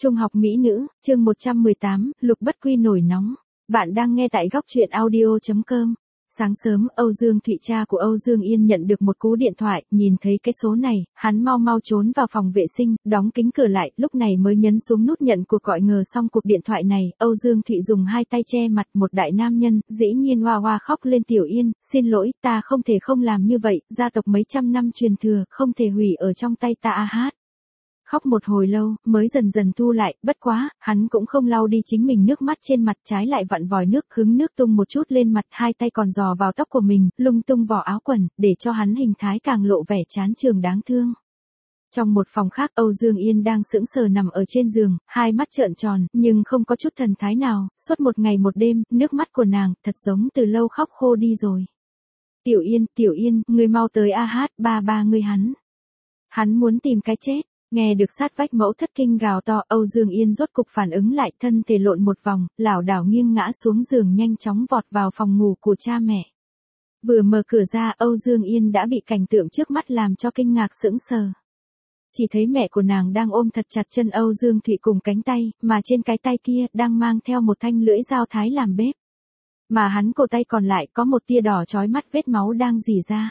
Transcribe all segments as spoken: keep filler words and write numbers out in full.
Trung học mỹ nữ, chương một trăm mười tám, Lục Bất Quy nổi nóng. Bạn đang nghe tại góc truyện audio chấm com. Sáng sớm, Âu Dương Thụy cha của Âu Dương Yên nhận được một cú điện thoại, nhìn thấy cái số này, hắn mau mau trốn vào phòng vệ sinh, đóng kính cửa lại, lúc này mới nhấn xuống nút nhận cuộc gọi. Ngờ xong cuộc điện thoại này, Âu Dương Thụy dùng hai tay che mặt, một đại nam nhân, dĩ nhiên hoa hoa khóc lên. Tiểu Yên, xin lỗi, ta không thể không làm như vậy, gia tộc mấy trăm năm truyền thừa, không thể hủy ở trong tay ta. A hát. Khóc một hồi lâu, mới dần dần thu lại, bất quá, hắn cũng không lau đi chính mình nước mắt trên mặt, trái lại vặn vòi nước, hứng nước tung một chút lên mặt, hai tay còn dò vào tóc của mình, lung tung vỏ áo quần, để cho hắn hình thái càng lộ vẻ chán chường đáng thương. Trong một phòng khác, Âu Dương Yên đang sững sờ nằm ở trên giường, hai mắt trợn tròn, nhưng không có chút thần thái nào, suốt một ngày một đêm, nước mắt của nàng, thật giống từ lâu khóc khô đi rồi. Tiểu Yên, Tiểu Yên, ngươi mau tới. A hát, ba ba ngươi hắn. Hắn muốn tìm cái chết. Nghe được sát vách mẫu thất kinh gào to, Âu Dương Yên rốt cục phản ứng lại, thân thể lộn một vòng, lảo đảo nghiêng ngã xuống giường, nhanh chóng vọt vào phòng ngủ của cha mẹ. Vừa mở cửa ra, Âu Dương Yên đã bị cảnh tượng trước mắt làm cho kinh ngạc sững sờ. Chỉ thấy mẹ của nàng đang ôm thật chặt chân Âu Dương Thụy cùng cánh tay, mà trên cái tay kia đang mang theo một thanh lưỡi dao thái làm bếp. Mà hắn cổ tay còn lại có một tia đỏ chói mắt, vết máu đang rỉ ra.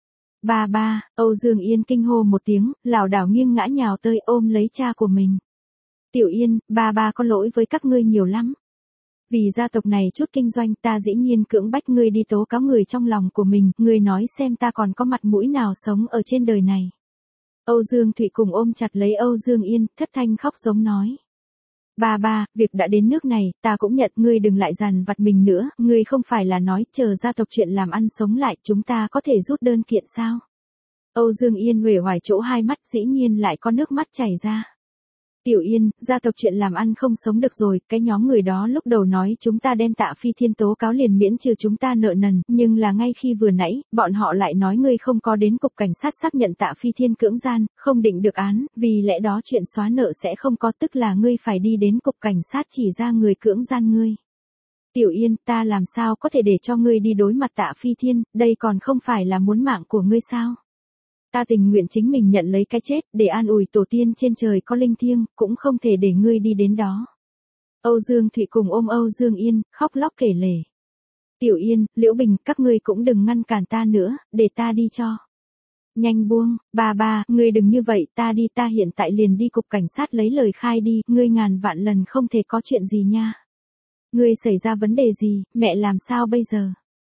Ba ba, Âu Dương Yên kinh hô một tiếng, lảo đảo nghiêng ngã nhào tới ôm lấy cha của mình. Tiểu Yên, ba ba có lỗi với các ngươi nhiều lắm. Vì gia tộc này chút kinh doanh, ta dĩ nhiên cưỡng bách ngươi đi tố cáo người trong lòng của mình, ngươi nói xem ta còn có mặt mũi nào sống ở trên đời này. Âu Dương Thụy cùng ôm chặt lấy Âu Dương Yên, thất thanh khóc giống nói. Ba ba, việc đã đến nước này, ta cũng nhận, ngươi đừng lại dằn vặt mình nữa, ngươi không phải là nói chờ gia tộc chuyện làm ăn sống lại, chúng ta có thể rút đơn kiện sao? Âu Dương Yên uể oải chỗ hai mắt, dĩ nhiên lại có nước mắt chảy ra. Tiểu Yên, gia tộc chuyện làm ăn không sống được rồi, cái nhóm người đó lúc đầu nói chúng ta đem Tạ Phi Thiên tố cáo liền miễn trừ chúng ta nợ nần, nhưng là ngay khi vừa nãy, bọn họ lại nói ngươi không có đến cục cảnh sát xác nhận Tạ Phi Thiên cưỡng gian, không định được án, vì lẽ đó chuyện xóa nợ sẽ không có, tức là ngươi phải đi đến cục cảnh sát chỉ ra người cưỡng gian ngươi. Tiểu Yên, ta làm sao có thể để cho ngươi đi đối mặt Tạ Phi Thiên, đây còn không phải là muốn mạng của ngươi sao? Ta tình nguyện chính mình nhận lấy cái chết, để an ủi tổ tiên trên trời có linh thiêng, cũng không thể để ngươi đi đến đó. Âu Dương Thụy cùng ôm Âu Dương Yên, khóc lóc kể lể. Tiểu Yên, Liễu Bình, các ngươi cũng đừng ngăn cản ta nữa, để ta đi cho. Nhanh buông, ba ba, ngươi đừng như vậy, ta đi, ta hiện tại liền đi cục cảnh sát lấy lời khai đi, ngươi ngàn vạn lần không thể có chuyện gì nha. Ngươi xảy ra vấn đề gì, mẹ làm sao bây giờ?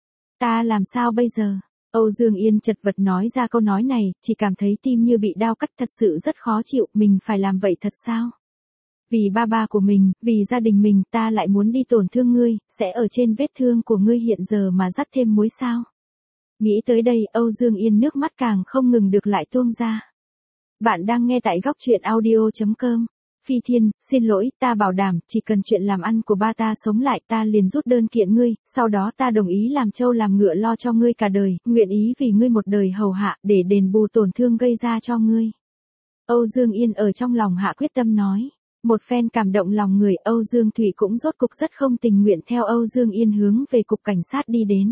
Ta làm sao bây giờ? Âu Dương Yên chật vật nói ra câu nói này, chỉ cảm thấy tim như bị đao cắt, thật sự rất khó chịu, mình phải làm vậy thật sao? Vì ba ba của mình, vì gia đình mình, ta lại muốn đi tổn thương ngươi, sẽ ở trên vết thương của ngươi hiện giờ mà dắt thêm muối sao? Nghĩ tới đây, Âu Dương Yên nước mắt càng không ngừng được lại tuôn ra. Bạn đang nghe tại góc truyện audio chấm com. Phi Thiên, xin lỗi, ta bảo đảm, chỉ cần chuyện làm ăn của ba ta sống lại, ta liền rút đơn kiện ngươi, sau đó ta đồng ý làm trâu làm ngựa lo cho ngươi cả đời, nguyện ý vì ngươi một đời hầu hạ, để đền bù tổn thương gây ra cho ngươi. Âu Dương Yên ở trong lòng hạ quyết tâm nói. Một phen cảm động lòng người, Âu Dương Thụy cũng rốt cục rất không tình nguyện theo Âu Dương Yên hướng về cục cảnh sát đi đến.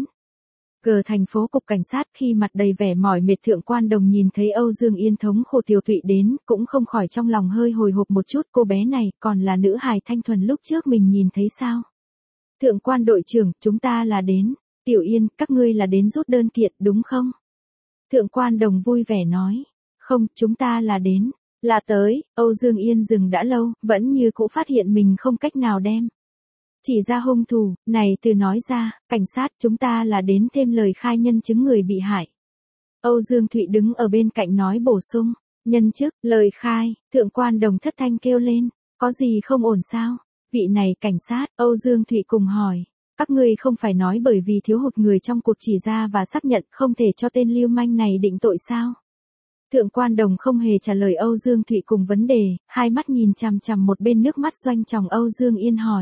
Cờ thành phố cục cảnh sát, khi mặt đầy vẻ mỏi mệt Thượng Quan Đồng nhìn thấy Âu Dương Yên thống khổ Tiểu Thụy đến, cũng không khỏi trong lòng hơi hồi hộp một chút, cô bé này còn là nữ hài thanh thuần lúc trước mình nhìn thấy sao? Thượng Quan đội trưởng, chúng ta là đến. Tiểu Yên, các ngươi là đến rút đơn kiện, đúng không? Thượng Quan Đồng vui vẻ nói. Không, chúng ta là đến. Là tới. Âu Dương Yên dừng đã lâu, vẫn như cũ phát hiện mình không cách nào đem chỉ ra hung thủ, này từ nói ra, cảnh sát, chúng ta là đến thêm lời khai nhân chứng người bị hại. Âu Dương Thụy đứng ở bên cạnh nói bổ sung, nhân chức, lời khai, Thượng Quan Đồng thất thanh kêu lên, có gì không ổn sao? Vị này cảnh sát, Âu Dương Thụy cùng hỏi, các ngươi không phải nói bởi vì thiếu hụt người trong cuộc chỉ ra và xác nhận không thể cho tên lưu manh này định tội sao? Thượng Quan Đồng không hề trả lời Âu Dương Thụy cùng vấn đề, hai mắt nhìn chằm chằm một bên, nước mắt doanh tròng. Âu Dương Yên hỏi.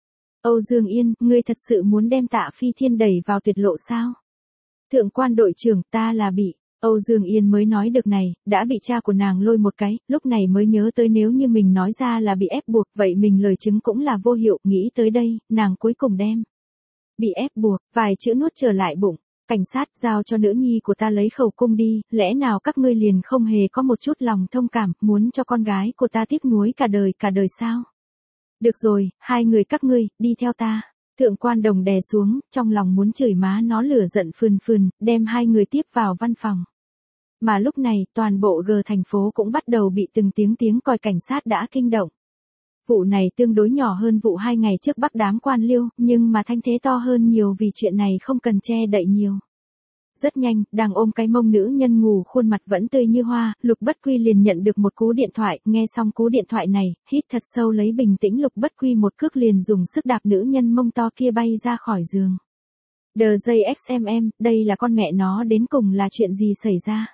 Âu Dương Yên, ngươi thật sự muốn đem Tạ Phi Thiên đẩy vào tuyệt lộ sao? Thượng Quan đội trưởng, ta là bị. Âu Dương Yên mới nói được này, đã bị cha của nàng lôi một cái, lúc này mới nhớ tới nếu như mình nói ra là bị ép buộc, vậy mình lời chứng cũng là vô hiệu, nghĩ tới đây, nàng cuối cùng đem bị ép buộc, vài chữ nuốt trở lại bụng. Cảnh sát, giao cho nữ nhi của ta lấy khẩu cung đi, lẽ nào các ngươi liền không hề có một chút lòng thông cảm, muốn cho con gái của ta tiếc nuối cả đời cả đời sao? Được rồi, hai người các ngươi, đi theo ta. Thượng quan đồng đè xuống, trong lòng muốn chửi má nó lửa giận phừng phừng, đem hai người tiếp vào văn phòng. Mà lúc này, toàn bộ G thành phố cũng bắt đầu bị từng tiếng tiếng còi cảnh sát đã kinh động. Vụ này tương đối nhỏ hơn vụ hai ngày trước bắt đám quan liêu, nhưng mà thanh thế to hơn nhiều vì chuyện này không cần che đậy nhiều. Rất nhanh, đang ôm cái mông nữ nhân ngủ khuôn mặt vẫn tươi như hoa, Lục Bất Quy liền nhận được một cú điện thoại, nghe xong cú điện thoại này, hít thật sâu lấy bình tĩnh Lục Bất Quy một cước liền dùng sức đạp nữ nhân mông to kia bay ra khỏi giường. Đờ dây ích em em, đây là con mẹ nó đến cùng là chuyện gì xảy ra?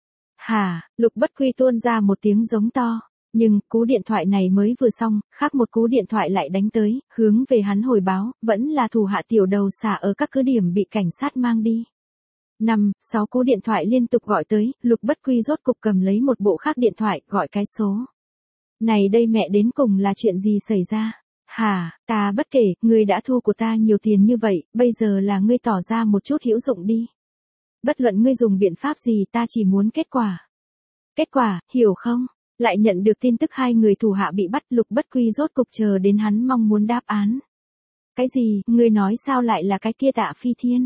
Hả, Lục Bất Quy tuôn ra một tiếng giống to. Nhưng, cú điện thoại này mới vừa xong, khác một cú điện thoại lại đánh tới, hướng về hắn hồi báo, vẫn là thủ hạ tiểu đầu xả ở các cứ điểm bị cảnh sát mang đi. Năm, sáu cú điện thoại liên tục gọi tới, Lục Bất Quy rốt cục cầm lấy một bộ khác điện thoại, gọi cái số. Này đây mẹ đến cùng là chuyện gì xảy ra? Hả, ta bất kể, ngươi đã thu của ta nhiều tiền như vậy, bây giờ là ngươi tỏ ra một chút hữu dụng đi. Bất luận ngươi dùng biện pháp gì ta chỉ muốn kết quả. Kết quả, hiểu không? Lại nhận được tin tức hai người thủ hạ bị bắt, Lục Bất Quy rốt cục chờ đến hắn mong muốn đáp án. Cái gì, ngươi nói sao lại là cái kia Tạ Phi Thiên?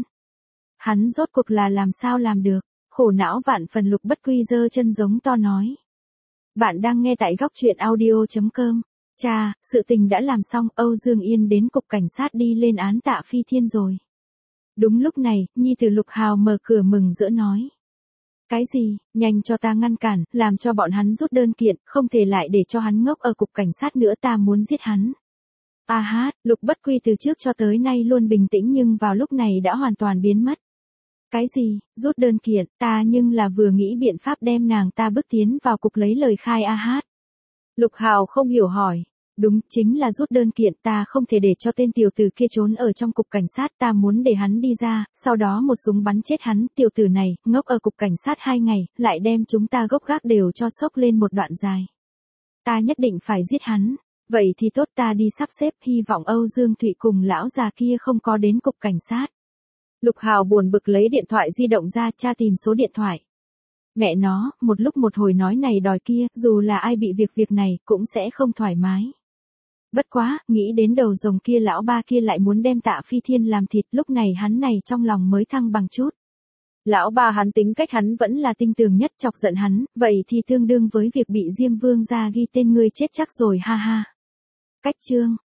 Hắn rốt cục là làm sao làm được? Khổ não vạn phần Lục Bất Quy giơ chân giống to nói. Bạn đang nghe tại góc truyện audio chấm com. Cha, sự tình đã làm xong, Âu Dương Yên đến cục cảnh sát đi lên án Tạ Phi Thiên rồi. Đúng lúc này, nhi tử Lục Hào mở cửa mừng rỡ nói. Cái gì, nhanh cho ta ngăn cản, làm cho bọn hắn rút đơn kiện, không thể lại để cho hắn ngốc ở cục cảnh sát nữa, ta muốn giết hắn. A hát, Lục Bất Quy từ trước cho tới nay luôn bình tĩnh nhưng vào lúc này đã hoàn toàn biến mất. Cái gì, rút đơn kiện, ta nhưng là vừa nghĩ biện pháp đem nàng ta bước tiến vào cục lấy lời khai A hát. Lục Hào không hiểu hỏi. Đúng, chính là rút đơn kiện, ta không thể để cho tên tiểu tử kia trốn ở trong cục cảnh sát, ta muốn để hắn đi ra, sau đó một súng bắn chết hắn, tiểu tử này, ngốc ở cục cảnh sát hai ngày, lại đem chúng ta gốc gác đều cho sốc lên một đoạn dài. Ta nhất định phải giết hắn, vậy thì tốt ta đi sắp xếp, hy vọng Âu Dương Thụy cùng lão già kia không có đến cục cảnh sát. Lục Hào buồn bực lấy điện thoại di động ra, tra tìm số điện thoại. Mẹ nó, một lúc một hồi nói này đòi kia, dù là ai bị việc việc này, cũng sẽ không thoải mái. Bất quá, nghĩ đến đầu rồng kia lão ba kia lại muốn đem Tạ Phi Thiên làm thịt, lúc này hắn này trong lòng mới thăng bằng chút. Lão ba hắn tính cách hắn vẫn là tinh tường nhất, chọc giận hắn, vậy thì tương đương với việc bị Diêm Vương gia ghi tên ngươi chết chắc rồi ha ha. Cách chương.